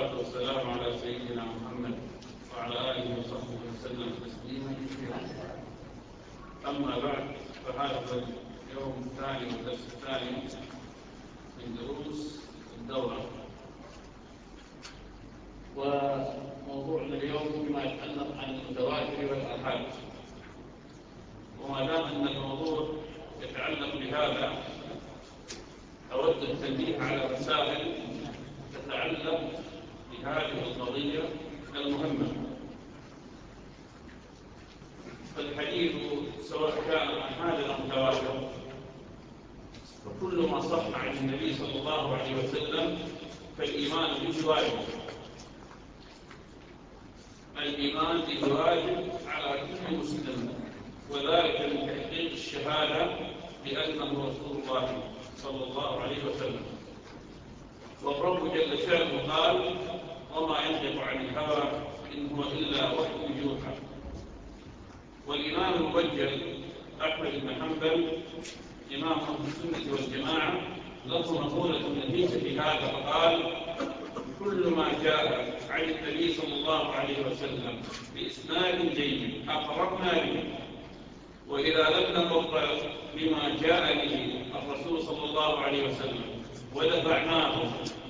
والصلاة والسلام على سيدنا محمد وعلى آله وصحبه وسلم تسليما كثيرا. أما بعد، فهذا اليوم الثاني والدرس الثاني من دروس الدورة، وموضوعنا اليوم فيما يتعلق عن المتواتر والآحاد. وما دام أن الموضوع يتعلق بهذا، أود التنبيه على مسائل تتعلق بهذه القضية المهمة. فالحديث سواء كان آحاد أو متواتر، وكل ما صح عن النبي صلى الله عليه وسلم فالإيمان به واجب. الإيمان به واجب على كل مسلم، وذلك من تحقيق الشهادة بأنه رسول الله صلى الله عليه وسلم. والرب جل شانه قال: وما ينطق عن الهوى إن هو إلا وحي يوحى. والإمام المبجل أحمد بن حنبل إمام أهل السنة والجماعة له مقولة نفيسة في هذا، فقال: كل ما جاء عن النبي صلى الله عليه وسلم بإسناد جيد أقررنا به، وإذا لم نقر بما جاء به الرسول صلى الله عليه وسلم ودفعناه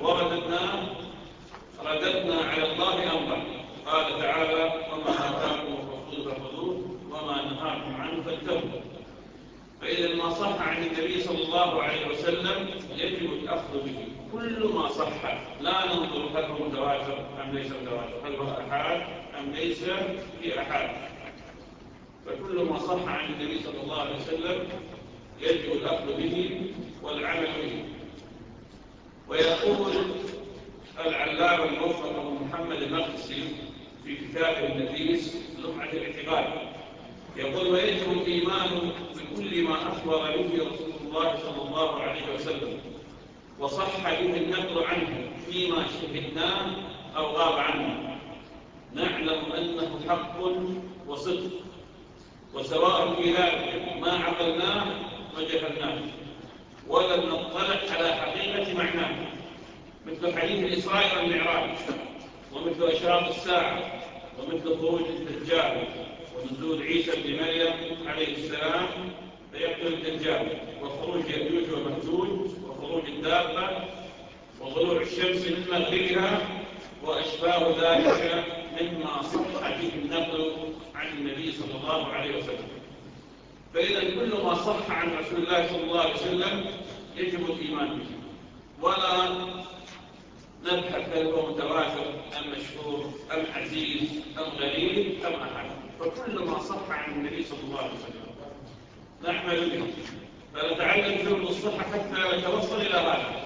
رددنا على الله أمره. قال تعالى: وما آتاكم الرسول فخذوه وما نهاكم عنه فانتهوا. فإذا ما صح عن النبي صلى الله عليه وسلم يجب الأخذ به، كل ما صح، لا ننظر هل هو متواتر أم ليس متواتر، هل هو أحاد أم ليس بأحاد. فكل ما صح عن النبي صلى الله عليه وسلم يجب الأخذ به والعمل به. ويقول العلامة الموفق أبو محمد المقدسي في كتابه النفيس لمعة الاعتقاد، يقول: ويجب الإيمان بكل ما أخبر به رسول الله صلى الله عليه وسلم وصح به النقل عنه فيما شهدناه أو غاب عنه، نعلم أنه حق وصدق، وسواء في ذلك ما عقلناه وجهلناه ولم نطلع على حقيقة معناه، مثل حديث الإسراء والمعراج، ومثل أشراط الساعة، ومثل خروج الدجال، ونزول عيسى بن مريم عليه السلام فيقتل الدجال، وخروج يأجوج ومأجوج، وخروج الدابة، وطلوع الشمس من مغربها، وأشباه ذلك مما صح به النقل عن النبي صلى الله عليه وسلم. فإذا كل ما صح عن رسول الله صلى الله عليه وسلم يجب الإيمان به، ولا نبحث هل هو متواتر أم مشهور أم عزيز أم غريب أم أحد. فكل ما صح عن النبي صلى الله عليه وسلم نعمل به، فنتعلم جرد الصحة حتى نتوصل إلى هذا.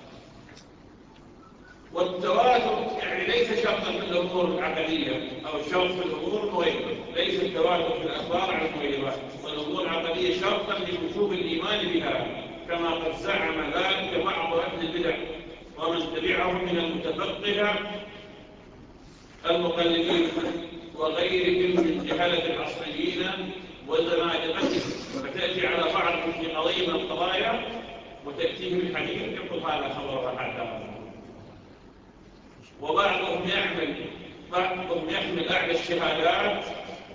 والتواتر يعني ليس شرطا في الأمور العقدية أو شرط في الأمور المغيبة، ليس التواتر في الأخبار على المغيبات، والأمور العقدية شرطا لوجوب الإيمان بها، كما قد زعم ذلك بعض أهل البدع ومن تبعهم من المتفقهة المقلدين وغيرهم من جهلة العصريين والزنادقة. فتأتي على بعضهم في قضية من القضايا وتأتيه الحديث يقول هذا خبر أحد، وبعضهم يحمل أعلى الشهادات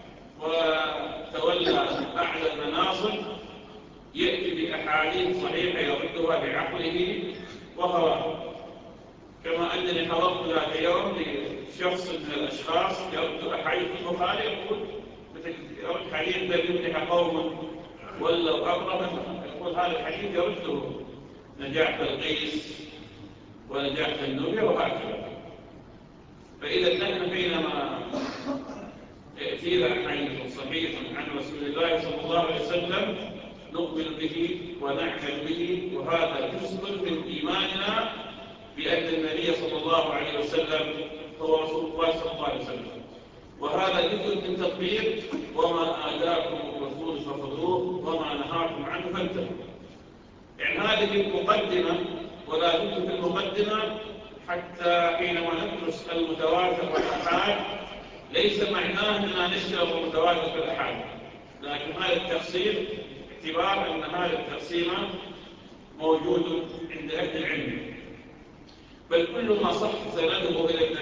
وتولى أعلى المناصب، يأتي بأحاديث صحيحة يردها بعقله وهواه. كما أنني حضرت ذات يوم لشخص من الأشخاص يرد أحاديث البخاري، يقول يرد حديث الذي يمدح قوم ولوا أمرا، يقول هذا الحديث يرده نجاح بلقيس ونجاح النبي وهكذا. فإذا نحن حينما يأتينا حديث صحيح عن رسول الله صلى الله عليه وسلم نؤمن به ونعمل به، وهذا جزء من إيماننا بأن النبي صلى الله عليه وسلم هو رسول الله صلى الله عليه وسلم. وهذا جزء من تطبيق وما آتاكم الرسول فخذوه وما نهاكم عنه فانتهوا. يعني هذه المقدمة، ولا بد في المقدمة حتى حينما ندرس المتواتر والأحاد ليس معناه أننا نشتغل المتواتر والأحاد، لكن هذا التقسيم اعتبار أن هذا التقسيم موجود عند أهل العلم. بل كل ما صح سنده إلى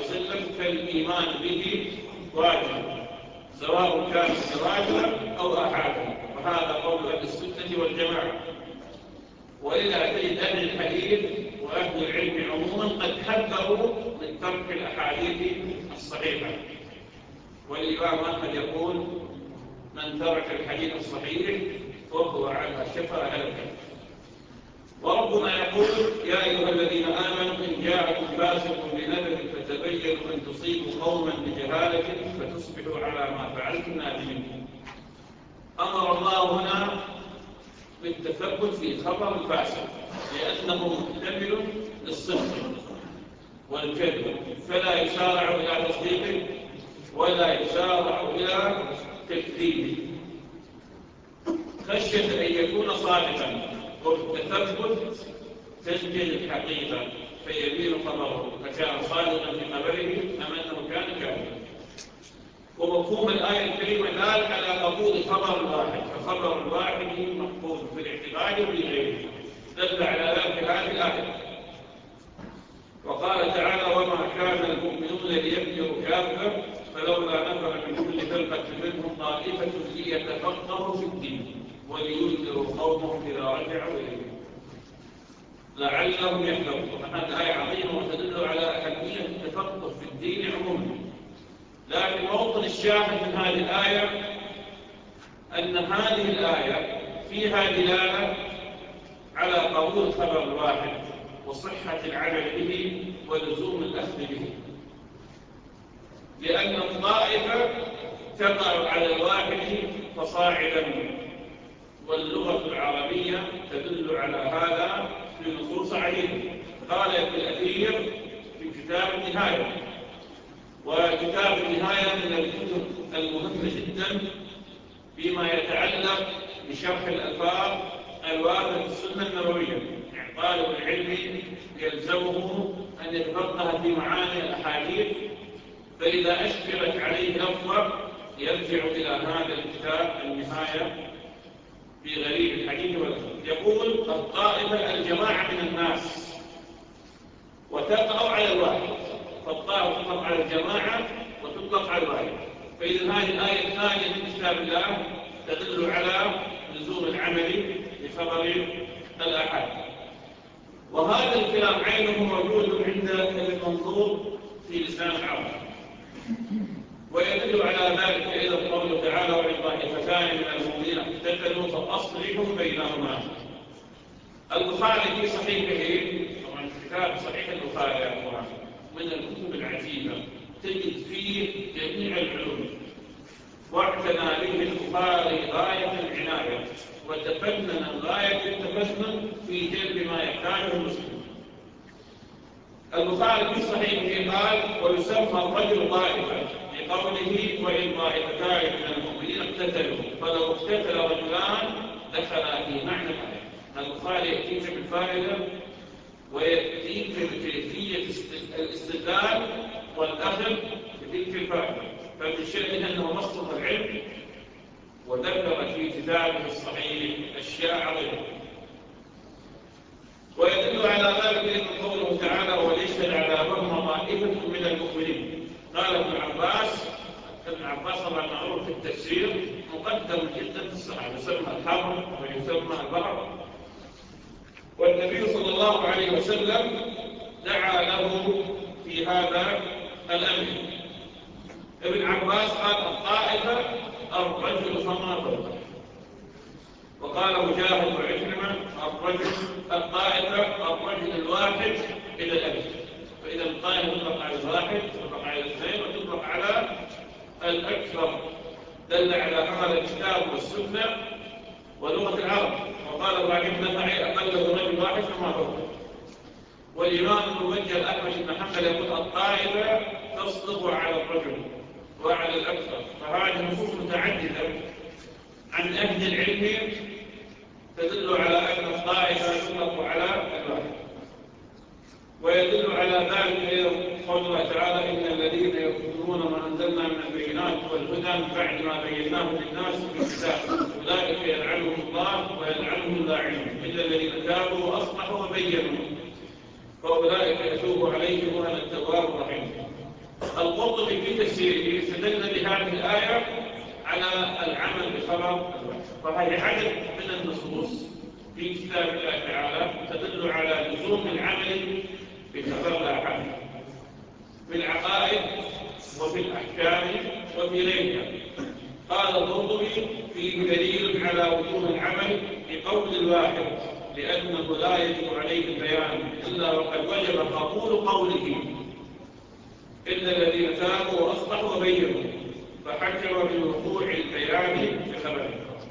وسلم فالإيمان به واجب سواء كان متواترا أو آحادا، وهذا قول أهل السنة والجماعة. وإذا تجد أهل الحديث وأهل العلم عموما قد حذروا من ترك الأحاديث الصحيحة. والإمام أحمد يقول: من ترك الحديث الصحيح وهو على شفا هلكة. وربنا يقول: يا أيها الذين آمنوا إن جاءكم فاسق بنبأ فتبينوا أن تصيبوا قوما بجهالة فتصبحوا على ما فعلتم نادمين. أمر الله هنا بالتثبت في خبر الفاسق لأنه محتمل للصدق والكذب، فلا يسارع إلى تصديقه ولا يسارع إلى تكذيبه خشية أن يكون صادقا، والتثبت تسجل الحقيقة فيبين خبره فكان صادقا في خبره أم أنه كان كاذبا. ومفهوم الآية الكريمة دال على قبول خبر الواحد، فخبر الواحد مقبول في الاعتقاد وفي غيره، دل على ذلك هذه الآية. وقال تعالى: وما كان المؤمنون لينفروا كافة فلولا نفر من كل فرقة منهم طائفة ليتفقهوا في الدين ولينذروا قومهم إذا رجعوا إليهم لعلهم يحذرون. هذه آية عظيمة وتدل على أهمية التفقه في الدين عموما. لكن موطن الشاهد من هذه الآية أن هذه الآية فيها دلالة على قبول خبر الواحد وصحة العمل به ولزوم الأخذ به، لأن الطائفة تقع على الواحد فصاعدا، واللغة العربية تدل على هذا في نصوص عديدة. قال ابن الأثير في كتاب النهاية، وكتاب النهاية من الكتب المهمة جدا فيما يتعلق بشرح الألفاظ الواردة في السنة النبوية. يعني طالب العلم يلزمه أن يتفقه في معاني الأحاديث، فإذا أشكلت عليه لفظة يرجع إلى هذا الكتاب النهاية في غريب الحديث والأثر. يقول: الطائفة الجماعة من الناس وتقع على الواحد، فالطائفة تطلق على الجماعة وتطلق على الواحد. فإذا هذه الآية الثانية من كتاب الله تدل على لزوم العمل بخبر الآحاد. وهذا الكلام عينه موجود عند ابن منظور في لسان العرب، ويدل على ذلك أيضا قوله تعالى: وإن طائفتان من المؤمنين اقتتلوا فأصلحوا بينهما. البخاري في صحيحه، طبعا كتاب صحيح البخاري يا أخوان من الكتب العجيبة تجد فيه جميع العلوم، واعتنى به البخاري غاية العناية وتفنن غاية التفنن في جلب ما يحتاجه المسلم. البخاري في صحيحه قال: ويسمى الرجل طائفة لقوله: وإن طائفتان من المؤمنين اقتتلوا، فلو اقتتل رجلان دخل في معنى الآية. البخاري يأتيك بالفائدة ويأتيك بكيفية الاستدلال والأخذ بتلك الفائدة، فمن شأنه أنه مصدر العلم وذكر في كتابه الصحيح أشياء عظيمة. ويدل على ذلك أن قوله تعالى: وليشهد عذابهم طائفة من المؤمنين. قال ابن عباس طبعا معروف في التفسير مقدم جدا في الصحابة، يسمى الحرم ويسمى البحر، والنبي صلى الله عليه وسلم دعا له في هذا الأمر. ابن عباس قال: الطائفة الرجل فما فوقه. وقال مجاهد وعكرمة: الطائفة الرجل الواحد إلى الألف. فإذا الطائفة تطلق على الواحد تطلق على الاثنين وتطلق على الأكثر، دل على هذا الكتاب والسنة ولغة العرب. وقال إبراهيم النخعي: أقله رجل واحد فما فوقه. والإمام المبجل أحمد بن حنبل يقول: الطائفة تصدق على الرجل وعلى الأكثر. فهذه نصوص متعددة عن أهل العلم تدل على أن الطائفة تطلق على الواحد. ويدل على ذلك أيضا قول الله تعالى: إن الذين يكتمون ما أنزلنا من البينات والهدى من بعد ما بيناه للناس في الكتاب أولئك يلعنهم الله ويلعنهم اللاعنون إلا الذين تابوا وأصلحوا وبينوا فأولئك يتوب عليهم وأنا التواب الرحيم. في تفسيره استدل بهذه الآية على العمل بخبر الواحد. فهي عدد من النصوص في كتاب الله تعالى تدل على لزوم العمل بخبر الآحاد في العقائد وفي الأحكام وفي غيرها. قال القرطبي: فيه دليل على وجوب العمل بقول الواحد، لأنه لا يجب عليه البيان إلا وقد وجب قبول قوله، إلا الذين تابوا وأصلحوا وبينوا، فحكم بوقوع البيان بخبره.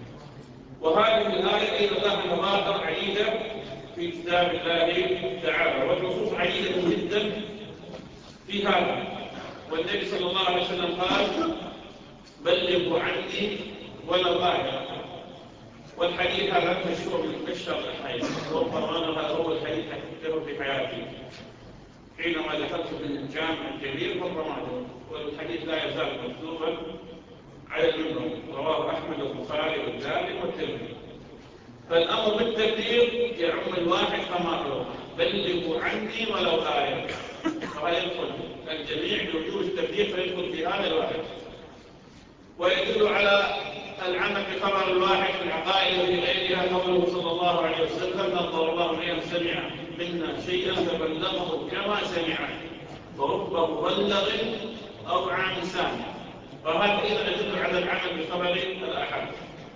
وهذه الآية أيضا لها مظاهر عديدة في كتاب الله تعالى، والنصوص عديدة جدا في هذا. والنبي صلى الله عليه وسلم قال: بلغوا عني ولو آية. والحديث هذا مشهور من أشهر الأحاديث، وربما هذا هو الحديث أكثره في حياتي حينما دخلت في الجامع الكبير والرمادي، والحديث لا يزال مكتوبا على المنبر، رواه أحمد والبخاري والدارمي والترمذي. فالأمر بالتبليغ يعم الواحد كما هو: بلغوا عني ولو آية. فهذا يدخل الجميع بوجوب التبليغ، فيدخل في هذا الواحد. ويدل على العمل بخبر الواحد في العقائد وفي غيرها قوله صلى الله عليه وسلم: نظر الله من سمع منا شيئا فبلغه كما سمعه، ورب مبلغ أو عام سامع. فهذا أيضا يدل على العمل بخبر الآحاد.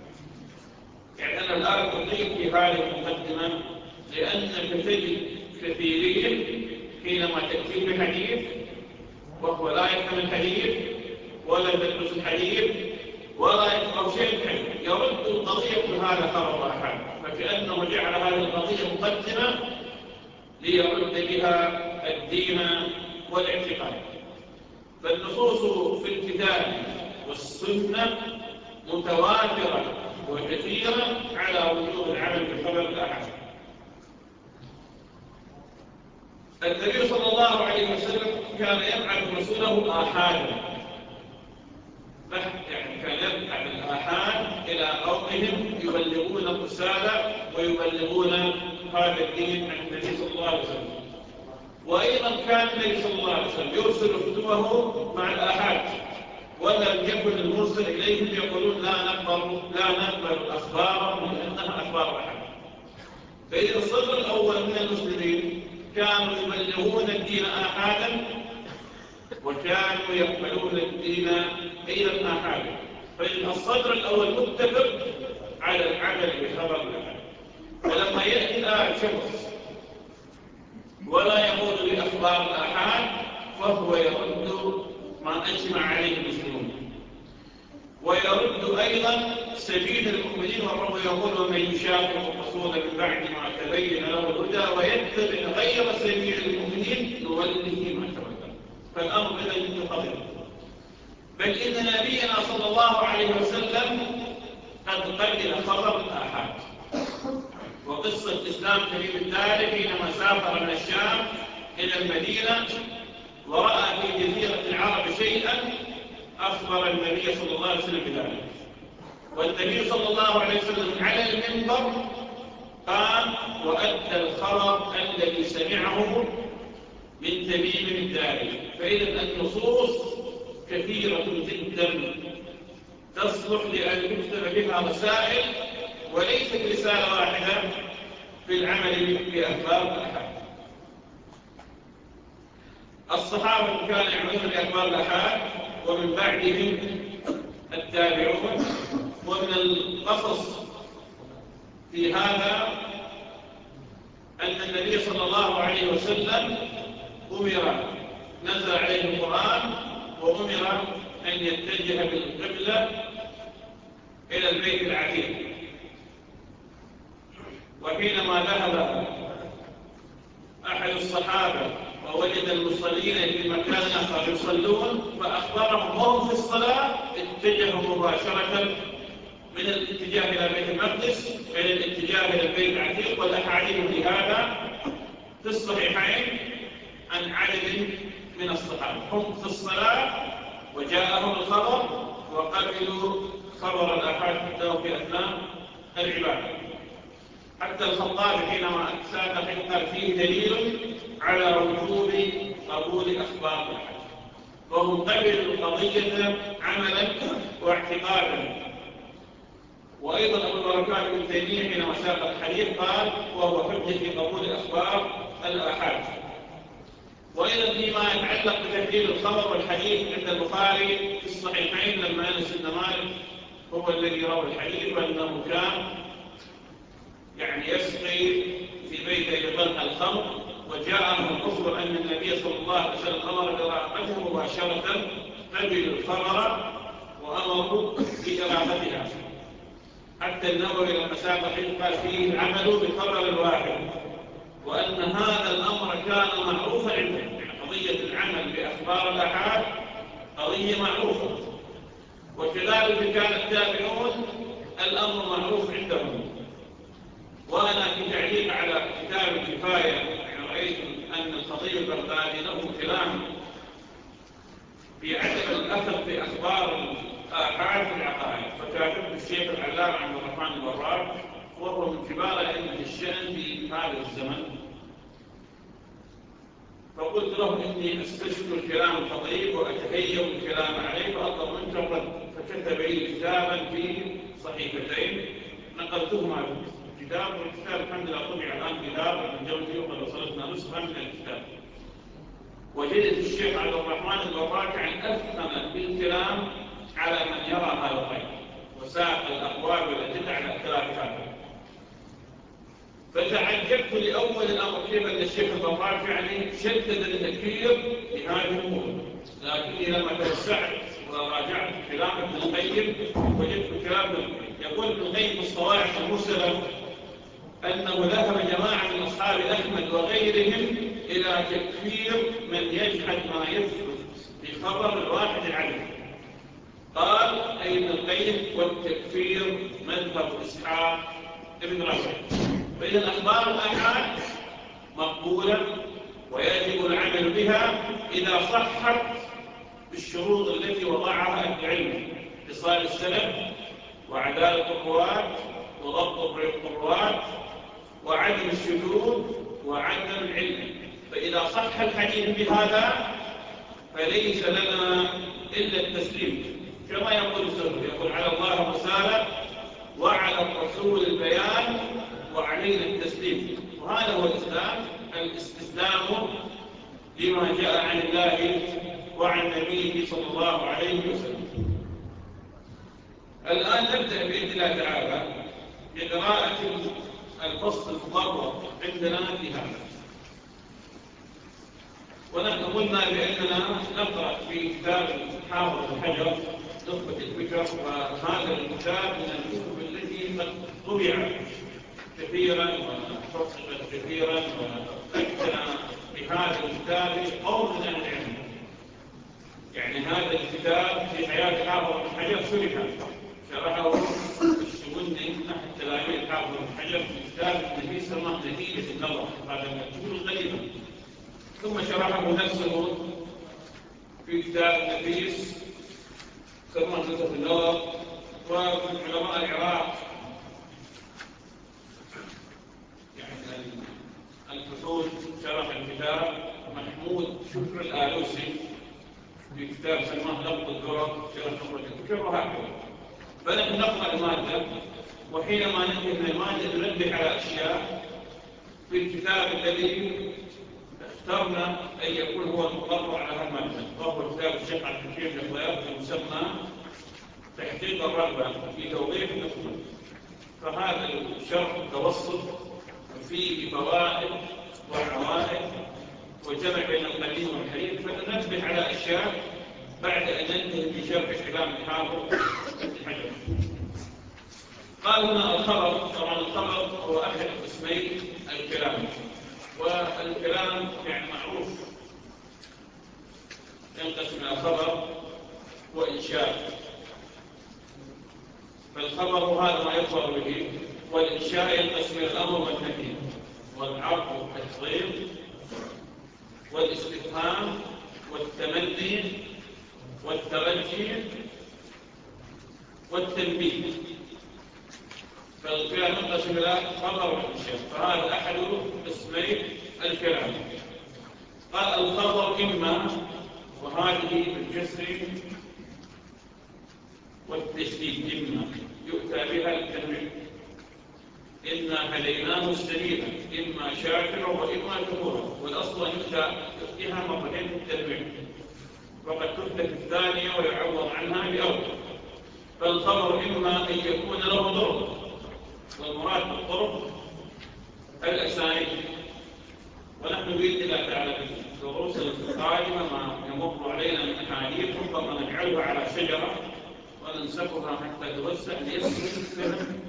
يعني أنا الآن أضيف في هذه المقدمة لأنك تجد كثيرين حينما تأتي بحديث وهو لا يفهم الحديث ولا يدرس الحديث ولا يفهم شيء الحديث، يرد القضية بهذا خبر الآحاد، فكأنه جعل هذه القضية مقدمة ليرد بها الدين والاعتقاد. فالنصوص في الكتاب والسنة متواترة وكثيرة على وجوب العمل بخبر الآحاد. النبي صلى الله عليه وسلم كان يبعث رسوله آحادا، يعني كان يبعث الآحاد إلى قومهم يبلغون الرسالة ويبلغون هذا الدين عن النبي صلى الله عليه وسلم. وأيضا كان النبي صلى الله عليه وسلم يرسل كتبه مع الآحاد، ولم يكن المرسل إليهم يقولون لا نقبل أخبارهم لأنها أخبار أحد. فإذا الصدر الأول من المسلمين كانوا يبلغون الدين آحادا، وكانوا يقبلون الدين أيضا آحادا. فإن الصدر الأول متفق على العمل بخبر الآحاد، ولما يأتي الآن شخص ولا يقول بأخبار الآحاد فهو يرد ما أجمع عليه المسلمون، ويرد أيضا سبيل المؤمنين، والرب يقول: ومن يشاقق الرسول من بعد ما تبين له الهدى ويتبع غير سبيل المؤمنين نوله ما تولى. فالأمر إذا جد خطير. بل إن نبينا صلى الله عليه وسلم قد قبل خبر الآحاد. وقصة إسلام كريم الدار حينما سافر من الشام إلى المدينة ورأى في جزيرة العرب شيئا أخبر النبي صلى الله عليه وسلم بذلك. والنبي صلى الله عليه وسلم على المنبر قام وأدى الخبر الذي سمعه من تميم الداري. فإذا النصوص كثيرة جدا تصلح لأن تكتب بها رسائل، وليست رسالة واحدة في العمل بأخبار الآحاد. الصحابة كانوا يعملون بأخبار الآحاد، ومن بعدهم التابعون. ومن القصص في هذا أن النبي صلى الله عليه وسلم نزل عليه القرآن وأمر أن يتجه بالقبلة إلى البيت العتيق. وحينما ذهب أحد الصحابة ووجد المصلين في مكان آخر يصلون فأخبرهم وهم في الصلاة اتجهوا مباشرة من الاتجاه إلى بيت المقدس إلى الاتجاه إلى البيت العتيق. والأحاديث في هذا في الصحيحين عن عدد من الصحابة هم في الصلاة وجاءهم الخبر وقبلوا خبر الآحاد حتى في أثناء العبادة. حتى الخطاب حينما ساق قال فيه دليل على وجوب قبول أخبار الآحاد. وهم قبلوا القضية عملا واعتقادا. وأيضا أبو البركات بن تيمية حينما ساق الحديث قال وهو حجة في قبول أخبار الآحاد. وأيضا فيما يتعلق بتحليل الخبر والحديث عند البخاري في الصحيحين لما أنس بن مالك هو الذي روى الحديث وأنه كان يسقي في بيت أبي طلحة الخمر، وجاءه الأخبر أن النبي صلى الله عليه وسلم أمر بإراقته مباشرة قبل الخمر وأمروا بإراقتها. حتى النووي لما ساق الحديث قال فيه العمل بخبر واحد، وأن هذا الأمر كان معروفا عندهم. قضية العمل بأخبار الآحاد قضية معروفة، وكذلك كان التابعون الأمر معروف عندهم. وأنا في تعليق على كتاب الكفاية رأيت أن الخطيب البغدادي له كلام في عدم الأثر في أخبار الآحاد في العقائد، فكاتبه الشيخ العلامة عبد الرحمن البراك وهو من كبار أئمة الشأن في هذا الزمن. فقلت له إني أستشكل كلام الخطيب وأتهيأ الكلام عليه فأطلب منك الرد، فكتب لي كتابا في صحيفتين نقلتهما في الكتاب، والكتاب الحمد لله طبع الآن كتاب من جوزي وقد وصلتنا نسخة من الكتاب. وجدت الشيخ عبد الرحمن البراك أفهم بالكلام على من يرى هذا الرأي، وساق الأقوال والأدلة على اختلاف هذا. فتعجبت لأول الأمر كيف أن الشيخ البراك شدد التكفير في هذه الأمور، لكني لما توسعت وراجعت كلام ابن القيم وجدت كلام يقول ابن القيم في الصواعق المرسلة أنه ذهب جماعة من أصحاب أحمد وغيرهم إلى تكفير من يجحد ما يثبت بخبر الواحد عنه. قال أي ابن القيم والتكفير مذهب إسحاق ابن راهويه. فإذا أخبار الآحاد مقبولة ويجب العمل بها إذا صحت بالشروط التي وضعها أهل العلم: اتصال السند، وعدالة الرواة، وضبط الرواة، وعدم الشذوذ، وعدم العلم. فإذا صح الحديث بهذا فليس لنا إلا التسليم، كما يقول السنة، يقول على الله الرسالة وعلى الرسول البيان وعلينا التسليم. وهذا هو الإسلام، الاستسلام لما جاء عن الله وعن نبيه صلى الله عليه وسلم. الآن نبدأ بإذن الله تعالى بقراءة الفصل المقرر عندنا في هذا. ونحن قلنا بأننا نقرأ في كتاب حافظ بن حجر نخبة الفكر، وهذا الكتاب من الكتب التي قد طبعت كثيرا وحققت كثيرا، وأتنا بهذا الكتاب قوم من أهل العلم. هذا الكتاب في حياة حافظ بن حجر شرحه الشمني أحد تلاميذ حافظ بن حجر في كتاب النفيس سماه نتيجة النظر، هذا من الكتب القديمة. ثم شرحه نفسه في كتاب النفيس سماه نتيجة النظر. ومن علماء العراق الفصول شرح الكتاب محمود شكر الآلوسي في كتاب سماه لفظ الدرر شرح نخبة الفكر، وهكذا. فنحن نقرأ المادة، وحينما ننتهي من المادة ننبه على أشياء في الكتاب الذي اخترنا أن يكون هو المقرر على المادة، وهو كتاب الشيخ عبد الحكيم الضياف المسمى تحقيق الرغبة في توظيف النخبة. فهذا الشرح متوسط فيه فوائد وعوائد وجمع بين القديم والحديث، فننبه على أشياء بعد أن ننتهي بشرح كلام الحافظ ابن حجر. قال هنا الخبر، طبعا الخبر هو أحد اسمي الكلام، والكلام معروف ينقسم إلى خبر وإنشاء. فالخبر هذا ما يخبر به، والإنشاء ينقسم إلى الأمر والنهي والعرض والتفضيل والاستفهام والتمني والترجي والتنبيه. فالكلام ينقسم إلى خبر وإنشاء، فهذا أحد اسمي الكلام. قال الخبر إما، وهذا وهذه بالكسر والتشديد إما يؤتى بها للتنويع. إنا هديناه السبيل إما شاكرا وإما كفورا، والأصل أن يؤتيها مرتين في التنويع، وقد تؤتى في الثانية ويعوض عنها بأول. فالخبر إما أن يكون له ضرب، والمراد بالضرب الأسانيد. ونحن بإذن الله تعالى في الدروس القادمة ما يمر علينا من أحاديث ربما نجعلها على شجرة وننسفها حتى توسع ليسهل فهم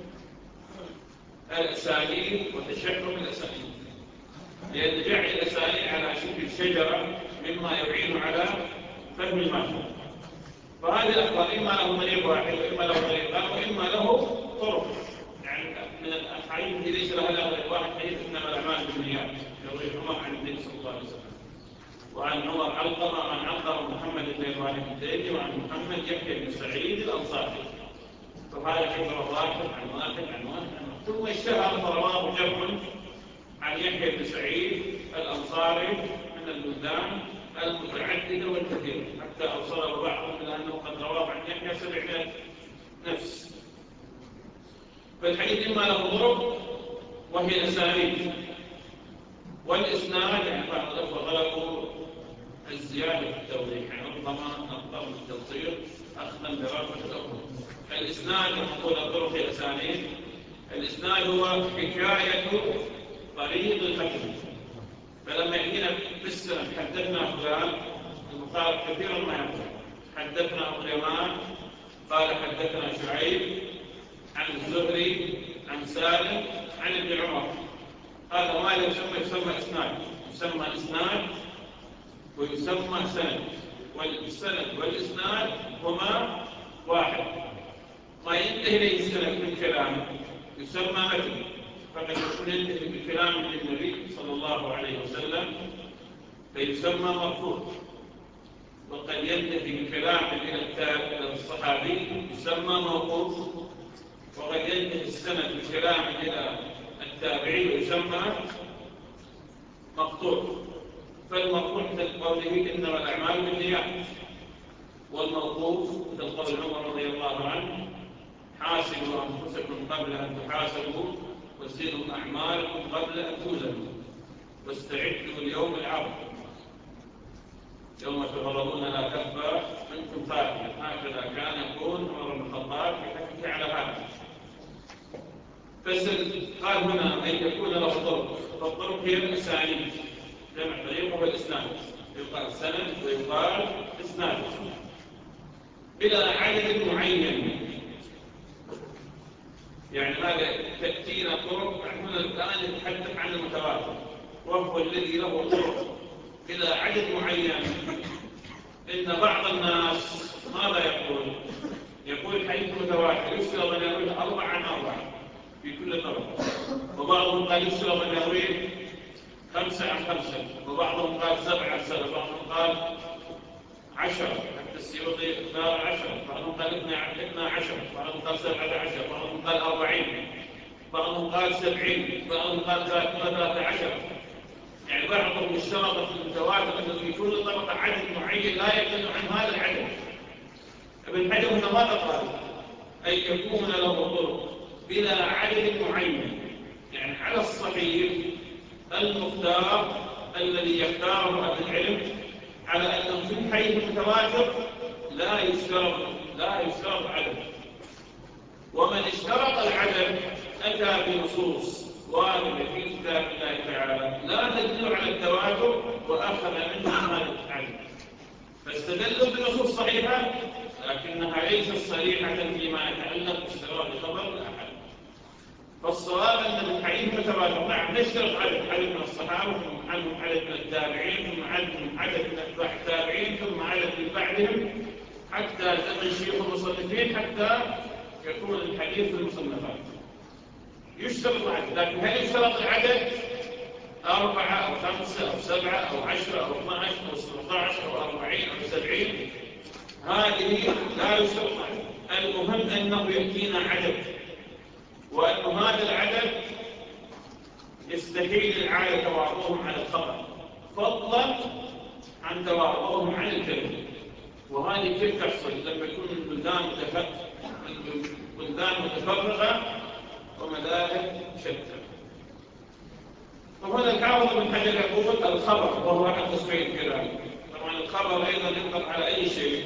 الأسانيد وتشعب الأسانيد، لأن جعل الأسانيد على شكل شجرة مما يعين على فهم المعنى. فهذه الأخبار إما له طريق واحد وإما له طريقان وإما له طرق. يعني من الأحاديث التي ليس لها إلا طريق واحد حديث إنما الأعمال بالنيات يروي عمر عن النبي صلى الله عليه وسلم، وعن عمر علقمة وعن علقمة محمد بن إبراهيم الديلي وعن محمد يحيى بن سعيد الأنصاري. فهذا حجر واحد عن واحد عن واحد، ثم اشتهر فرواه جمع عن يحيى بن سعيد الأنصاري من البلدان المتعددة والكثيرة، حتى أوصله بعضهم إلى أنه قد رواه عن يحيى 700 نفس. فالحديث إما له ضرب وهي أسانيد، والإسناد يعني بعض الأخوة غلبوا الزيادة في التوضيح، يعني ربما نقدر التفسير أخذا برافة الأخوة. الإسناد نقول الطرق الأسانيد، الإسناد هو حكاية طريق الحديث. فلما يأتينا بالسند حدثنا فلان، المخالف كثيرا ما يقول حدثنا أبو اليمان قال حدثنا شعيب عن الزهري عن سالم عن ابن عمر، هذا ما يسمى إسناد. يسمى إسناد ويسمى سند، والسند والإسناد هما واحد. ما ينتهي إليه السند من كلامه يسمى متن، فقد يكون ينتهي بكلام النبي صلى الله عليه وسلم فيسمى مرفوع، وقد ينتهي بكلام إلى الصحابي يسمى موقوف، وقد ينتهي السند بكلام إلى التابعي ويسمى مقطوع. فالمرفوع مثل قوله إنما الأعمال بالنيات، والموقوف مثل قول عمر رضي الله عنه حاسبوا أنفسكم قبل أن تحاسبوا وزنوا أعمالكم قبل أن توزنوا واستعدوا ليوم العرض يوم تبرزون لا تخفى منكم خافية. هكذا كان يقول عمر بن الخطاب في على هذا. قال هنا أن يكون له طرق، فالطرق هي الأسانيد، جمع طريق هو الإسناد، يقال سند ويقال إسناد بلا عدد معين. يعني هذا تأتينا طرق، هنا الآن نتحدث عن المتواتر وهو الذي له طرق بلا عدد معين. إن بعض الناس ماذا يقول حديث متواتر يسلم أن يروي 4 عن 4 في كل طرق، وبعضهم قال يسلم أن يروي 5 عن 5، وبعضهم قال 7 عن 7، وبعضهم قال 10 حتى السيوطي اختار 10، بعضهم قال 12، بعضهم قال 17، بعضهم قال 40، بعضهم قال 70، بعضهم قال 13. يعني بعضهم اشترط في المتواتر أنه في كل طبقة عدد معين لا يقل عن هذا العدد. ابن حجر هنا ماذا قال؟ أن يكون له طرق بلا عدد معين، يعني على الصحيح المختار الذي يختاره أهل العلم على أنه في الحديث المتواتر لا يشترط عدد. ومن اشترط العدد أتى بنصوص واردة في كتاب الله تعالى لا تدل على التواتر وأخذ منها هذا العدد، فاستدلوا بنصوص صحيحة لكنها ليست صريحة فيما يتعلق باشتراط خبر الأحد. فالصواب أن الحديث متواتر، نعم نشترط عدد من الصحابة، ثم عنهم عدد من التابعين، ثم عنهم عدد من أتباع التابعين، ثم عدد من بعدهم حتى زمن شيوخ المصنفين، حتى يكون الحديث في المصنفات. يشترط العدد، لكن هل يشترط العدد 4 أو 5 أو 7 أو 10 أو 12 أو 17 أو 40 أو 70؟ هذه لا يشترط العدد. المهم أنه يأتينا عدد، وأن هذا العدد يستحيل العادة تواضعهم على الخطأ فضلا عن تواضعهم عن الكذب. وهذه كيف تحصل؟ لما يكون من بلدان متفرقة ومذاهب شتى. وهنا الحافظ ابن حجر يقول الخبر، وهو أحد تصحيح الكلام. طبعا الخبر أيضا يطلق على أي شيء،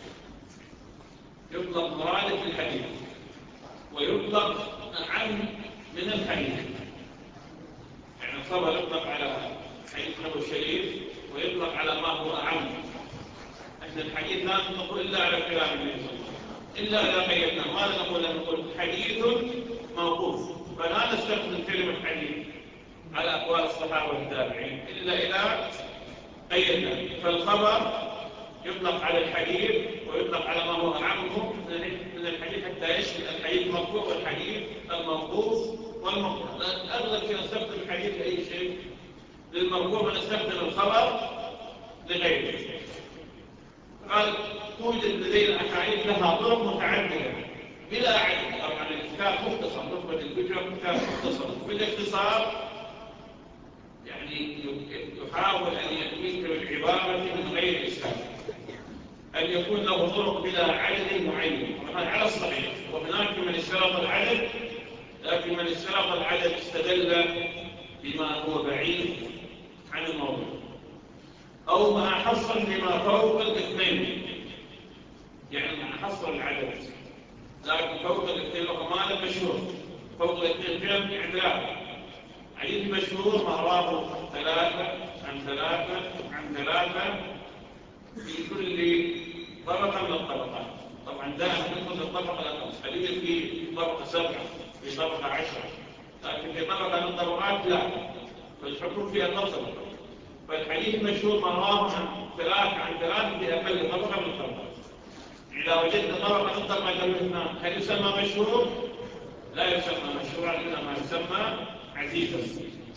يطلق مرادف الحديث ويطلق أعم من الحديث. يعني الخبر يطلق على حديث نبوي الشريف ويطلق على ما هو أعم. أن الحديث لا نقول إلا على كلام النبي صلى الله عليه وسلم، إلا إذا قيدنا. ماذا نقول؟ نقول حديث موقوف، فلا نستخدم كلمة حديث على أقوال الصحابة والتابعين إلا إذا قيدنا. فالخبر يطلق على الحديث ويطلق على ما هو أعمه من الحديث حتى يشمل الحديث المرفوع والحديث الموقوف والمقطوع. أغلب شيء نستخدم الحديث لأي شيء، للمرفوع ونستخدم الخبر لغيره. قال توجد لدينا أحاديث لها طرق متعددة بلا عدد. طبعا الكتاب مختصر، نخبة الفكرة كتاب مختصر. بالاختصار يعني يحاول أن يذكر العبارة من غير إسهال، أن يكون له طرق بلا عدد معين. وهذا على الصحيح. وهناك من اشترط العدد، لكن من اشترط العدد استدل بما هو بعيد عن الموضوع، أو ما حصل بما فوق الاثنين. يعني ما حصل العدد لكن فوق الاثنين، وكمان المشهور فوق الاثنين كم؟ يعني ثلاثة. حديث مشهور ما رواه ثلاثة عن ثلاثة عن ثلاثة في كل طبقة من الطبقات. طبعا دائما يكون الطبقة الأقل، حديث في طبقة 7، في طبقة 10، لكن في طبقة من الطبقات لا، فالحكم فيها نصر. فالحديث مشهور ما رواه عن ثلاثة عن ثلاثة في أقل طبقة من الطبقات. إذا وجدنا طبقة من الطبقة الاثنان، هل يسمى مشهور؟ لا يسمى مشهورا، إنما يسمى عزيزا.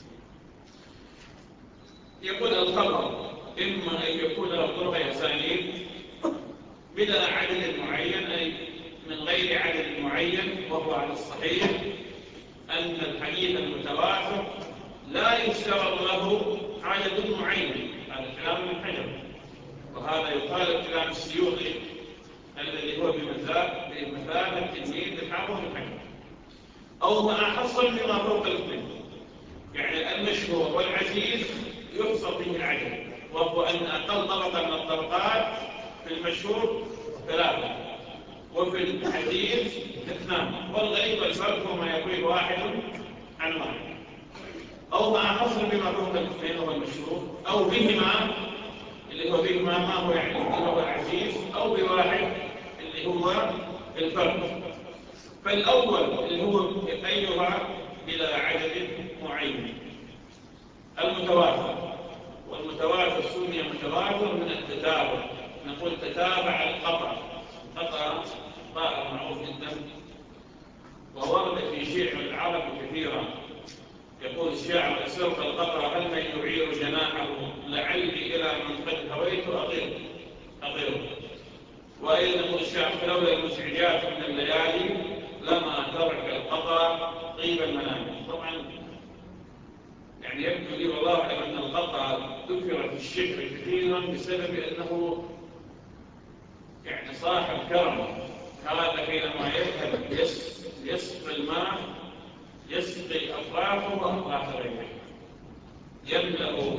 يقول الخبر إما أن يكون له طرق أسانيد بلا عدد معين، أي من غير عدد معين، وهو على الصحيح أن الحديث المتواتر لا يشترط له عدد معين. هذا كلام ابن حجر، وهذا يقال كلام السيوطي الذي هو بمثابة تلميذ الحافظ ابن حجر. أو ما حصل بما فوق الاثنين، يعني المشهور والعزيز يحصل به العدد، وهو أن أقل طبقة من الطبقات في المشهور 3 وفي الحديث 2، والغريب الفرق هو ما يكون 1 عن 1. أو ما حصل بما فوق الاثنين هو المشهور، أو بهما اللي هو بهما ما هو يعني اللي هو العزيز، أو بواحد اللي هو الفرق. فالأول اللي هو أيها بلا عدد معين المتواتر. والمتواتر سمي متواتر من التتابع. نقول تتابع القطع، قطع طائر معروف جدا، وورد في شعر العرب كثيرا. يقول الشاعر أسرق القطع هل من يعير جناحه لعلي إلى من قد هويت أطير. وأيضا يقول الشاعر فلولا المزعجات من الليالي لما ترك القطع طيب المنام. طبعا يعني يبدو لي والله أعلم أن القطع ذكر في الشعر كثيرا بسبب أنه يعني صاحب كرم. هذا حينما يذهب يسقي الماء يسقي أطرافه وأطراف غيره، يملأ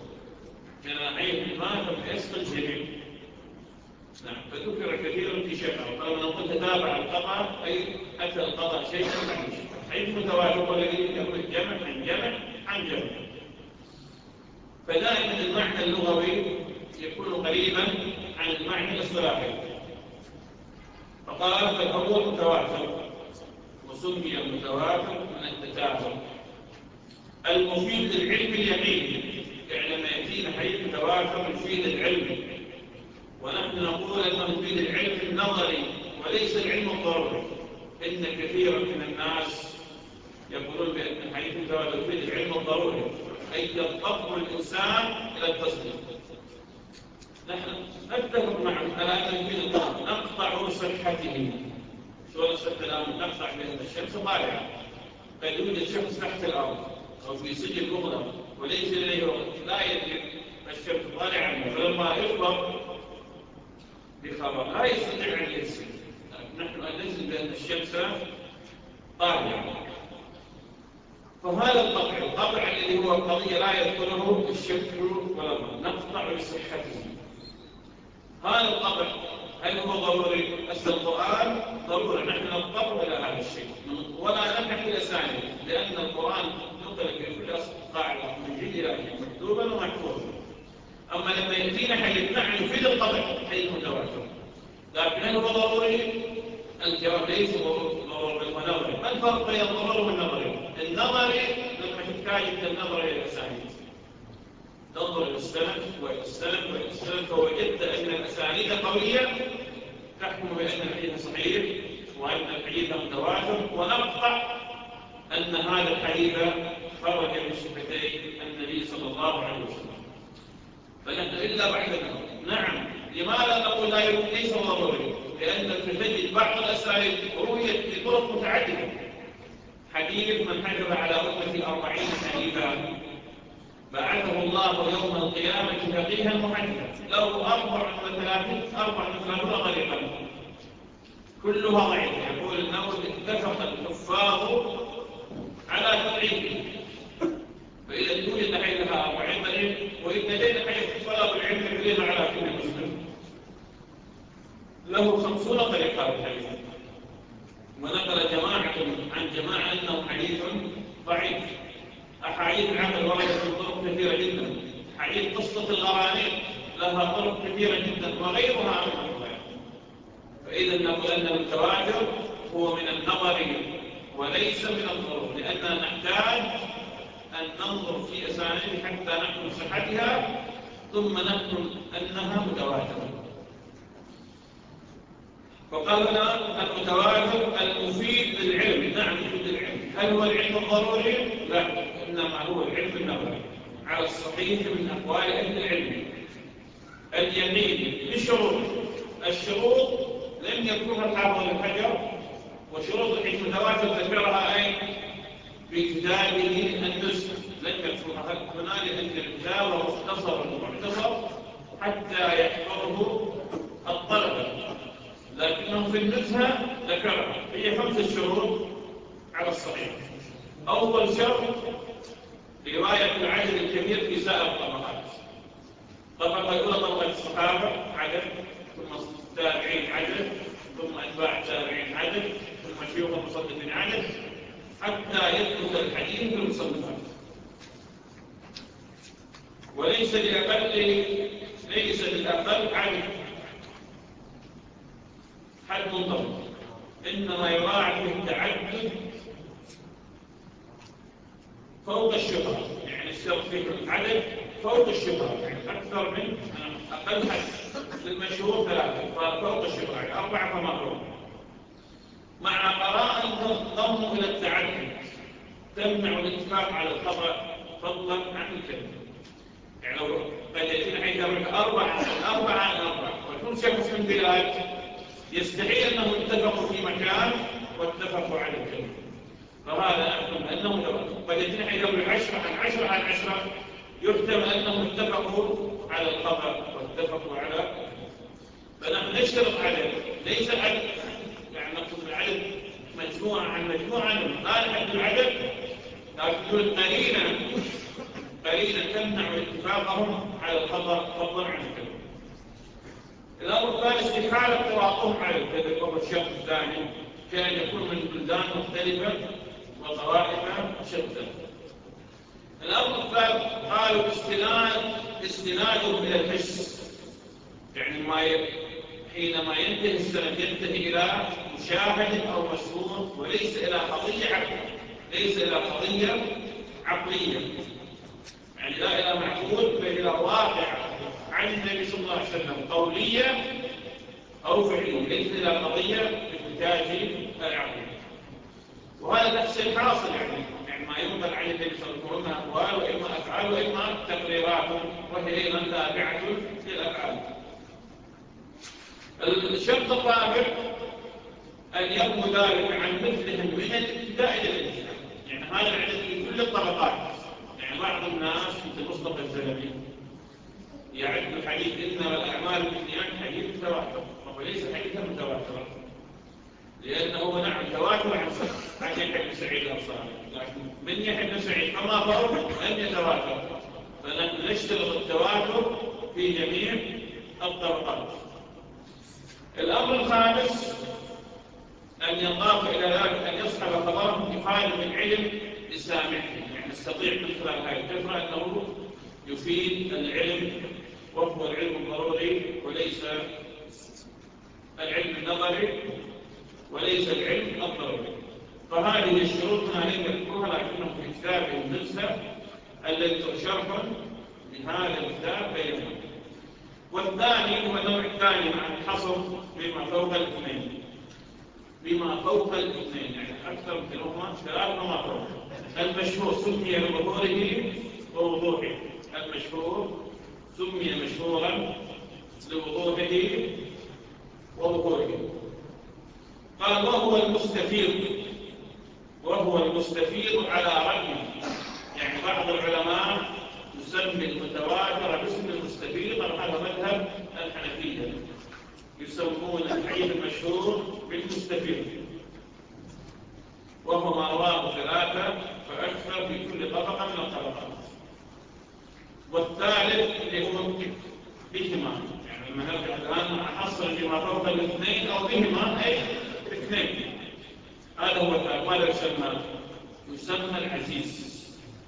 جناحيه الماء ثم يسقي الجميع. نعم، فذكر كثيرا في شعره. فلما نقول تتابع القطع أي أتى القطع شيئا عن شيء. حيث متواتر الذي يكون جمع عن جمع عن جمع. فدائما المعنى اللغوي يكون قريبا عن المعنى الاصطلاحي. فقال فهو متواتر، وسمي المتواتر من التتابع المفيد للعلم اليقيني. يعني لما يأتينا حديث متواتر يفيد العلم، ونحن نقول أنه يفيد العلم النظري وليس العلم الضروري. إن كثيرا من الناس يقولون بأن الحديث المتواتر يفيد العلم الضروري، أي يضطر الإنسان إلى التصديق. نحن نتفق معهم على أن يفيد الضروري، نقطع صحته. شو نصح الآن؟ نقطع بأن الشمس طالعة، قد يوجد شخص تحت الأرض أو في سجن مغلق وليس لديه وقت، لا يدرك الشمس طالعة، فلما يخبر بخبر لا يستطيع أن يجزم. نحن نجزم بأن الشمس طالعة. فهذا القطع الذي هو القضية لا يدخله الشك ولا الظن، نقطع بصحته. هذا القطع هل هو ضروري؟ أصل القرآن ضروري نحن نضطر إلى هذا الشيء ولا نبحث الأسانيد، لأن القرآن نقل في كل قاعدة من جد إلى مكتوبا ومحفوظا. أما لما يأتينا حديث نحن يفيد القطع حديث متواتر، لكن هل هو ضروري؟ الجواب ليس ضروري ونظري. ما الفرق بين الضروري والنظري؟ النظري لما تحتاج إلى النظر إلى الأسانيد، تنظر إلى السند وإلى السند وإلى السند، فوجدت أن الأسانيد قوية تحكم بأن الحديث صحيح وأن الحديث متواتر، ونقطع أن هذا الحديث خرج من شفتي النبي صلى الله عليه وسلم. فنحن إلا بعد النظر. نعم، لماذا نقول لا ليس ضروري؟ لأن تجد بعض الأسانيد رويت بطرق متعددة. حديث من حجب على أمة 40 حديثا بعثه الله يوم القيامة فقيها محدثا له 34 طريقا كلها ضعيفة. يقول النووي اتفق الحفاظ على تضعيفه. فإذا توجد حيثها 40 طريق، وإن لدينا حيث طلب العلم يريد على كل مسلم له 50 طريقة الحديث. ونقل جماعة عن جماعة أنه حديث ضعيف. أحاديث العمل وردت بطرق كثيرة جدا. حديث قصة الغرانيق لها طرق كثيرة جدا وغيرها من الروايات. فإذا نقول أن المتواتر هو من النظر وليس من الضرورة، لأننا نحتاج أن ننظر في أسانيد حتى نحكم صحتها ثم نحكم أنها متواترة. فقال لنا المتواتر المفيد للعلم. نعم يفيد العلم. هل هو العلم الضروري؟ لا، إنما هو العلم النظري على الصحيح من أقوال أهل العلم. اليقين بشروط. الشروط لم يذكرها الحافظ ابن حجر، وشروط الحديث المتواتر ذكرها أين؟ في كتابه النسخ، لم يذكرها هنا لأن الكتاب مختصر ومعتصر حتى يحفظه الطلبة، لكنه في النزهة ذكرها. هي 5 شروط على الصحيح. أول شرط رواية العدد الكبير في سائر الطبقات. الطبقة الأولى طبقة الصحابة عدد، ثم التابعين عدد، ثم أتباع التابعين عدد، ثم شيوخ المصنفين عدد، حتى يثبت الحديث بالمصنفات. وليس للأقل عدد حد منضبط، إنما يراعى فيه التعدد فوق الشبهة. يعني الشرط فيه العدد فوق الشبهة، يعني أكثر من أقل حد للمشهور 3 فوق الشبهة، يعني 4 فما فوق، مع قراءة تضم إلى التعدد تمنع الاتفاق على الخطأ فضلا عن الكذب. يعني لو قد يأتينا حيث 4 ويكون شيء مسلم بلاد يستحيل أنهم اتفقوا في مكان واتفقوا على الكذب، فهذا أحكم أنه تواتر. قد يأتينا حيث 10 عن 10 يحتمل أنهم اتفقوا على الخطأ واتفقوا على، فنحن نشترط عدد ليس عدد، يعني نقصد العدد مجموعة عن مجموعة، لا نحدد العدد، لكن قليلا تمنع اتفاقهم على الخطأ فضلا عن الكذب. الأمر الثالث في حالة تواطؤهم على الكذب، وهو الشرط الثاني كان يكون من بلدان مختلفة وطوائف شتى. الأمر الثالث قالوا استنادهم إلى الحس، يعني حينما ينتهي السند ينتهي إلى مشاهد أو مسموع وليس إلى قضية عقلية، ليس إلى قضية عقلية، يعني لا إلى معقول بل إلى واقع عن النبي صلى الله عليه وسلم قولية أو فعلية، ليس إلى قضية بإنتاج العقل. وهذا تحصيل حاصل، يعني ما ينقل عن النبي صلى الله عليه وسلم إما أقوال وإما أفعال وإما تقريرات، وهي أيضا تابعة للأفعال. الشرط الرابع أن يكون ذلك عن مثلهم من الابتداء إلى الانتهاء، يعني هذا العدد في كل الطبقات. يعني بعض الناس مثل مصطفى الزلمي يعد الحديث إنما الأعمال بالنيات حديث تواتر، يحيى بن سعيد الأنصاري، لكن من يحيى بن سعيد فما فوق لم يتواتر، فنحن نشترط التواتر في جميع الطبقات. الأمر الخامس أن يضاف إلى ذلك أن يصحب خبره إفادة العلم لسامعه، يعني نستطيع من خلال هذه الفكرة أنه يفيد العلم، وهو العلم الضروري وليس العلم النظري وليس العلم الضروري. فهذه الشروط عليك ذكرها لكنه في كتابه النسخة الذي شرح لهذا الكتاب بينهم. والثاني هو النوع الثاني مع الحصر بما فوق الاثنين، بما فوق الاثنين يعني أكثر من هما ثلاث وما فوق. المشهور سمي لظهوره ووضوحه، المشهور سمي مشهورا لوضوحه وظهوره. قال وهو المستفيض، وهو المستفيض على رأيه، يعني بعض العلماء يسمي المتواتر باسم المستفيض، هذا مذهب الحنفية، يسمون الحديث المشهور بالمستفيض، وهو ما رواه ثلاثة فأكثر في كل طبقة من الطبقات. والثالث اللي هو بهما، يعني لما نرجع الآن نحصل بما فوق الاثنين أو بهما أي اثنين، هذا هو الثالث. ماذا يسمى؟ يسمى العزيز،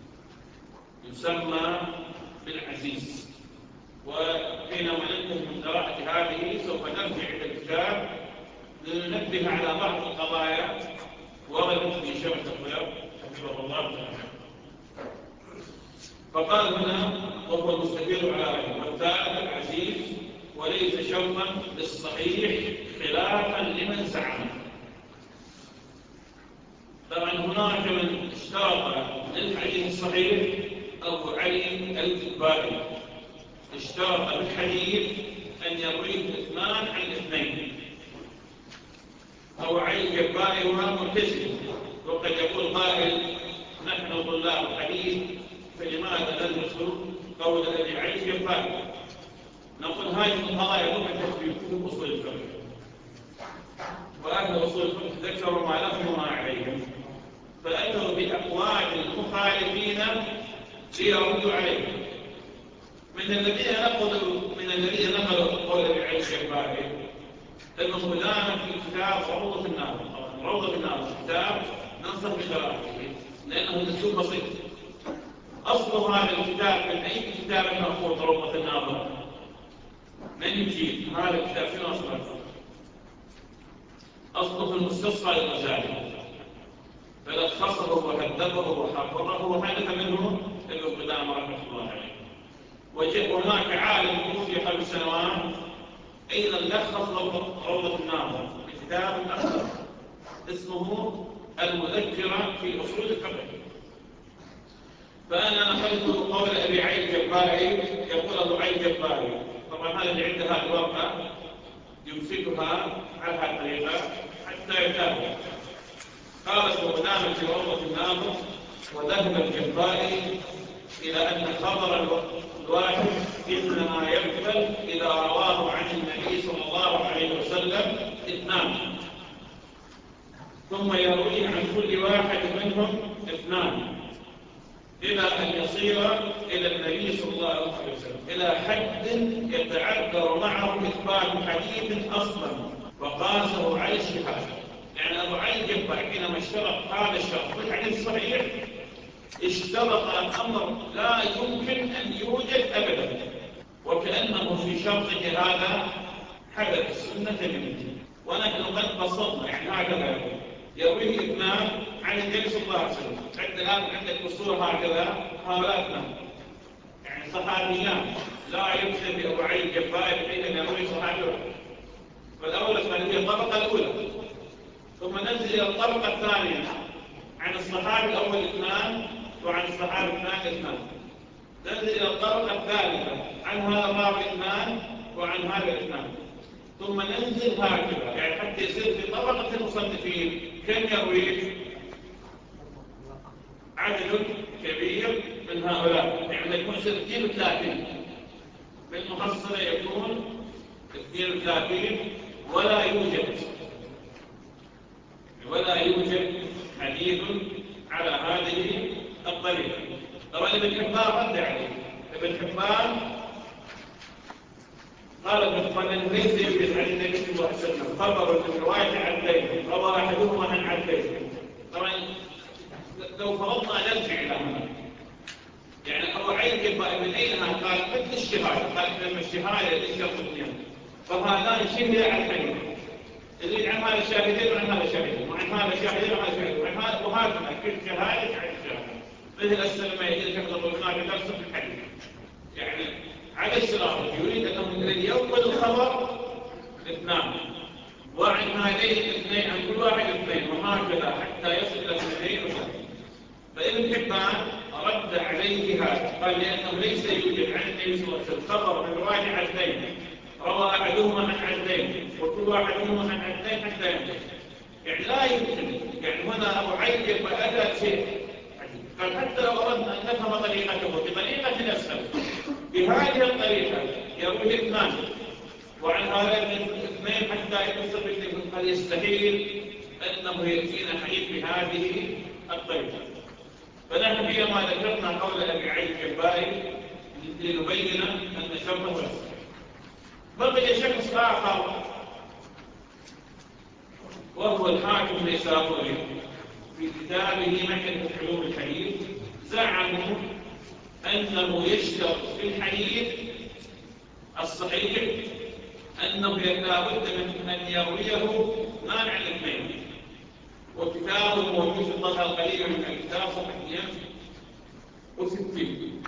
يسمى بالعزيز. وحينما ننتهي من قراءة هذه سوف نرجع إلى الكتاب لننبه على بعض القضايا وردت في شرح الخير حفظه الله تعالى. فقال هنا وهو المستفيض على رأيه، والثالث العزيز وليس شرطا للصحيح خلافا لمن زعمه. طبعا هناك من اشترط للحديث الصحيح أبو علي الكبائي، اشترط الحديث أن يرويه اثنان عن اثنين. أبو علي الكبائي هو مرتزق، وقد يقول قائل نحن طلاب الحديث فلماذا ندرس قول أبي علي الكبائي؟ نقول هذه القضايا ضمن في أصول الفقه، وأهل أصول الفقه ذكروا ما لهم وما عليهم، فأتوا بأقوال المخالفين ليردوا عليهم. من الذين نقلوا قول ابي علي الكبائي ابن قدامة في كتاب روضة الناظر. روضة الناظر كتاب ننصح بقراءته لأنه مكتوب بسيط. أصل هذا الكتاب من أي كتاب مأخوذ؟ روضة الناظر من يجيب هذا الكتاب؟ شنو أصله؟ أصله في المستصفى للغزالي، فلخصه وهذبه وحرره وحدث منه ابن قدامة رحمة الله عليه. وهناك عالم توفي قبل سنوات أيضا لخص روضة الناظر بكتاب آخر اسمه المذكرة في أصول الفقه. فأنا نقلت قول أبي علي الكبائي، يقول أبو علي الكبائي، طبعا هذا اللي عندها الورقة يمسكها على هذه الطريقة حتى يتابع. قال ابن قدامة في روضة الناظر وذهب الكبائي إلى أن خبر الواحد إنما يقبل إذا رواه عن النبي صلى الله عليه وسلم اثنان، ثم يروي عن كل واحد منهم اثنان، إلى أن يصير إلى النبي صلى الله عليه وسلم إلى حد يتعذر معه إثبات حديث أصلا، وقاسه على الشهادة. يعني أبو علي الكبائي حينما اشترط هذا الشرط في الحديث الصحيح اشترط الأمر لا يمكن أن يوجد أبدا، وكأنه في شرطه هذا حدث السنة منه. ونحن قد بسطنا يعني هكذا يرويه اثنان عن النبي صلى الله عليه وسلم. عندنا الآن عندك أصول هكذا هؤلاء يعني صحابيان لا يكتب بأبو علي الكبائي بحين يروي صحابي واحد. فالأولى هي الطبقة الأولى، ثم ننزل إلى الطبقة الثانية عن الصحابي الأول اثنان وعن الصحابي الثاني اثنان، ننزل إلى الطبقة الثالثة عن هذا الراوي اثنان وعن هذا اثنان، ثم ننزل هكذا يعني حتى يصير في طبقة المصنفين كم يروي عدد كبير من هؤلاء، يعني يكون 32 بالمحصلة يكون 32 ولا يوجد حديث على هذه الطريقة. طبعا ابن حبان رد عليه. ابن حبان قال ابن حبان ليس يوجد عن النبي صلى الله عليه وسلم خبر من رواية عدلين روى أحدهما عن عدلين. طبعا لو فرضنا نرجع إلى هنا، يعني أبو عيد من أينها قال مثل الشهادة، قال لما الشهادة الشرط اثنين فهذان شهد على الحديث، يزيد عن هذا شاهدين وعن هذا شاهدين وعن هذا شاهدين وعن هذا شاهدين وعن هذا، وهكذا كل شهادة عن الشهادة. مثل السلمة يجب حفظ الرجال بنفسه في الحديث، يعني على الشراط يريد أنهم ينقل الخبر اثنان وعن هذين الاثنين عن كل واحد اثنين وهكذا حتى يصل إلى اثنين وثلاثة. فابن حبان رد عليه هذا، قال لأنه ليس يوجد عن النبي صلى الله عليه وسلم خبر من رواية عدلين روى أحدهما عن عدلين وكل واحد منهما عن عدلين حتى ينتهي. يعني لا يمكن، يعني هنا أبو عيد يبقى أتى شيء، قال حتى لو أردنا أن نفهم طريقته بطريقة أسهل بهذه الطريقة يروي اثنان وعن هذا الاثنين حتى يتصل بالاثنين، قال يستحيل أنه يأتينا حديث بهذه الطريقة. فنحن فيما ذكرنا قول أبي عيد الجباري لنبين أن شرطه أسهل. بقي شخص آخر وهو الحاكم النيسابوري في كتابه معرفة علوم الحديث زعموا أنه يشترط في الحديث الصحيح أنه لا بد من أن يرويه مانع الاثنين، وكتابه موجود في الطبعة القريبة من الكتاب صفحة 160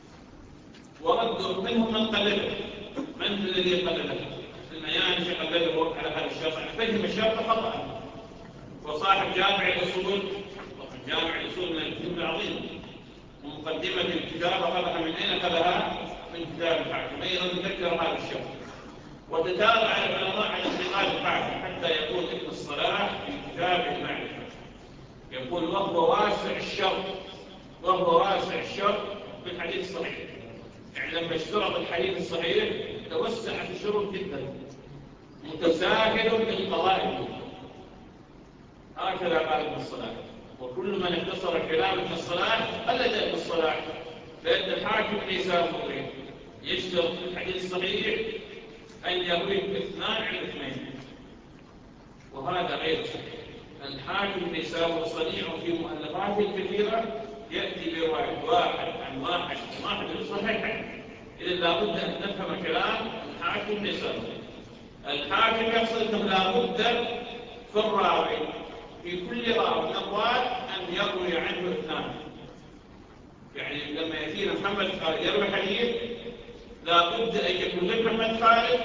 وردوا منهم من قلده. من الذي قلده؟ الميانشي قلده على هذا الشرط، فهم الشرط خطأ، وصاحب جامع الأصول، جامع الأصول من الكتب العظيم ومقدمة الكتاب أخذها من أين أخذها؟ من كتاب الحاكم، أيضا ذكر هذا الشرط. وتتابع العلماء على انتقاد الحاكم حتى يقول ابن الصلاح في كتاب المعرفة، يقول وهو واسع الشرط في الحديث الصحيح. يعني لما اشترط الحديث الصحيح توسعت الشروط جدا، متساهل بالقضاء. هكذا قال ابن الصلاح، وكل من اختصر كلام ابن الصلاح قلد ابن الصلاح، لأن الحاكم ليس مضيف يشترط في الحديث الصحيح أن يروي اثنان عن اثنين، وهذا غير صحيح. الحاكم النساء صنيع في مؤلفاته الكثيرة يأتي برواية واحد عن واحد صحيحا. إذا لابد أن نفهم كلام الحاكم النساء. الحاكم يقصد أنه لابد في الراوي في كل راوي الأقوال أن يروي عنه اثنان. يعني لما يأتينا محمد خالد يروي حديث لابد أن يكون لمحمد خالد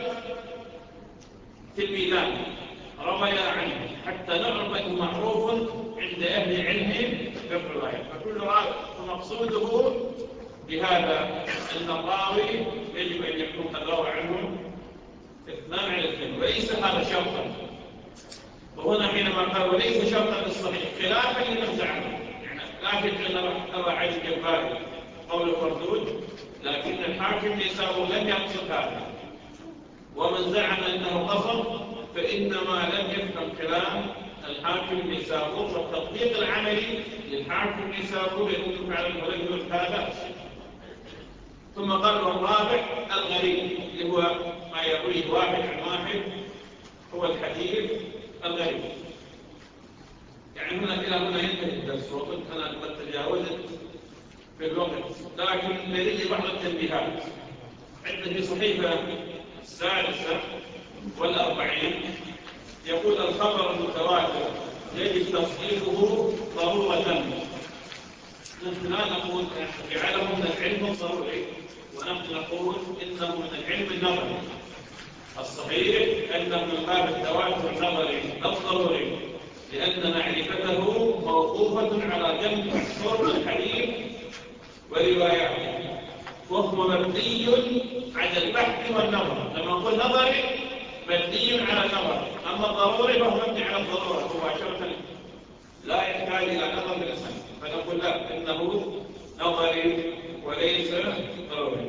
تلميذان رويا عنه حتى نعرف أنه معروف عند أهل علمه بالرواية. فكل راوي فمقصوده بهذا أن الراوي يجب أن يكون قد روى عنه اثنان عن اثنين، وليس هذا شرطا. وهنا حينما قال وليس شرطا للصحيح خلافا لمن زعمه، يعني لا شك أن أبا علي الجباري قول مردود، لكن الحاكم نيسابور لم يقصد هذا، ومن زعم أنه قصد فإنما لم يفهم كلام الحاكم نيسابور والتطبيق العملي للحاكم نيسابور يكون فعلا ولم هذا. ثم قال الرابع الغريب، اللي هو ما يرويه واحد عن واحد، هو الحديث الغريب. يعني هنا إلى هنا ينتهي الدرس، وقلت أنا قد تجاوزت في الوقت، لكن لدي بعض التنبيهات. عندنا في صحيفة 46 يقول الخبر المتواتر يجب تصديقه ضرورة. نحن لا نقول جعله من العلم الضروري، ونحن نقول إنه من العلم النظري. الصحيح أنه من باب التواتر النظري لا الضروري، لأن معرفته موقوفة على جمع صور الحديث ورواياته، وهو مبني على البحث والنظر. لما نقول نظري مبني على النظر، أما الضروري فهو مبني على الضرورة مباشرة، لا يحتاج إلى نظر بالإنسان. فنقول لا، إنه نظري وليس ضروري.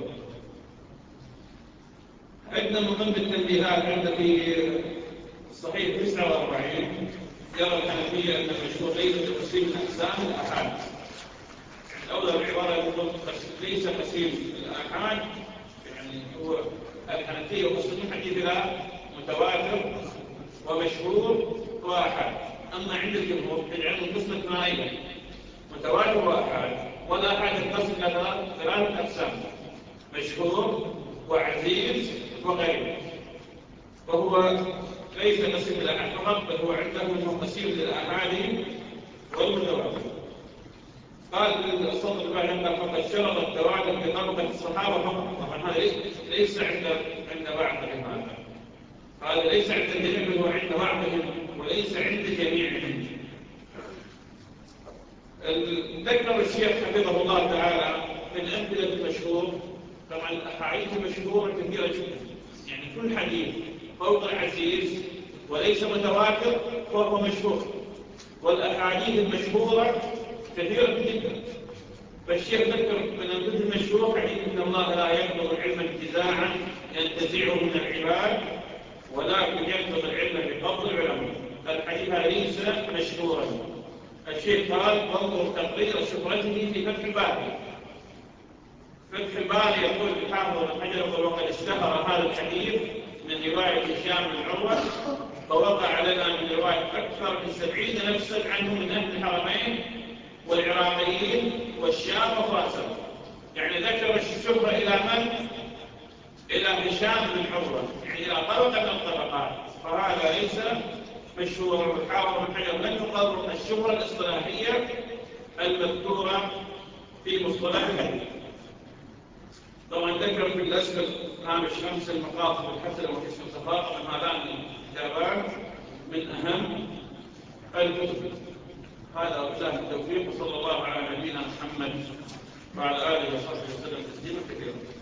عندنا من ضمن التنبيهات عند في صحيح 49 يرى الحنفية أن المشهور ليس بقسيم من أقسام الآحاد. الأولى العبارة يقول ليس قسيم الآحاد، يعني هو الحنفية يقسمون حديث إلى متواتر ومشهور وآحاد. أما عند الجمهور يجعلون قسم اثنين، متواتر وآحاد، والآحاد ينقسم إلى ثلاثة أقسام: مشهور وعزيز وغيره. وهو ليس قسيم الآحاد فقط، بل هو عنده قسيم للآحاد والمتواتر. قال في الصدر الباهي فقد شرط التواتر بطبقة الصحابة فقط. طبعا هذا ليس عند بعضهم، هذا قال ليس عند الجميع بل هو عند بعضهم وليس عند جميعهم. ذكر الشيخ حفظه الله تعالى من الأمثلة المشهور. طبعا الأحاديث المشهورة كثيرة جدا، يعني كل حديث فوق العزيز وليس متواتر فهو مشهور، والأحاديث المشهورة كثيرة جدا. فالشيخ ذكر من الأمثلة المشهورة حديث إن الله لا يقبض العلم انتزاعا ينتزعه من العباد ولكن يقبض العلم بقبض العلماء. الحديث ليس مشهورا. الشيخ قال وانظر تقرير شهرته في فتح الباري. فتح الباري يقول الحافظ ابن حجر يقول وقد اشتهر هذا الحديث من رواية هشام بن عروة، فوقع لنا من رواية أكثر من 70 نفسا عنه من أهل الحرمين والعراقيين والشام وفارس. يعني ذكر الشهرة إلى من؟ إلى هشام بن عروة، يعني إلى طبقة من الطبقات. فهذا ليس مشهور. الحافظ ابن حجر لم يقرر الشهرة الاصطلاحية المذكورة في مصطلح الحديث. طبعا ذكر في الأسفل هامش 5 المقاصد الحسنة وحسن الصفاء، من هذان الكتابان من أهم الكتب. هذا وبالله التوفيق، وصلى الله على نبينا محمد وعلى آله وصحبه وسلم تسليما كثيرا.